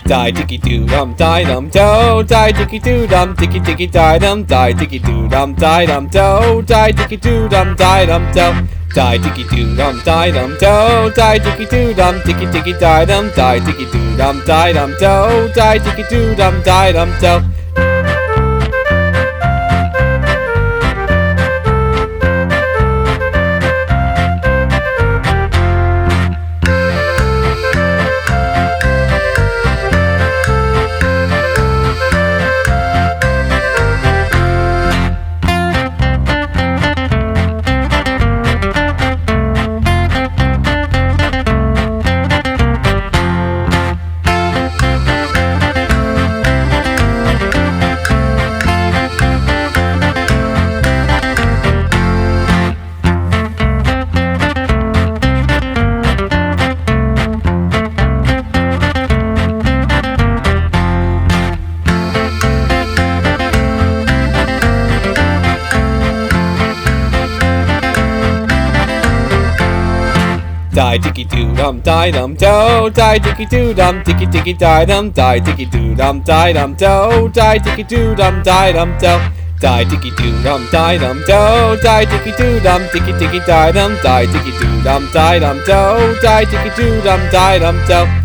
Die dicky doo dum die dum do, die dicky doo dum dicky dicky die dum, die dicky doo dum die dum do, die dicky doo dum die dum do, die dicky doo dum die dum do, die dicky doo dum dicky dicky die dum, die dicky doo dum die dum do, die dicky doo dum die dum do. Die dicky doo dum die dum do, die dicky doo dum dicky dicky die dum, die dicky doo dum die dum do, die dicky doo dum die dum do, die dicky doo dum die dum do, die dicky doo dum dicky dicky die dum, die dicky doo dum die dum do, die dicky doo dum die dum do.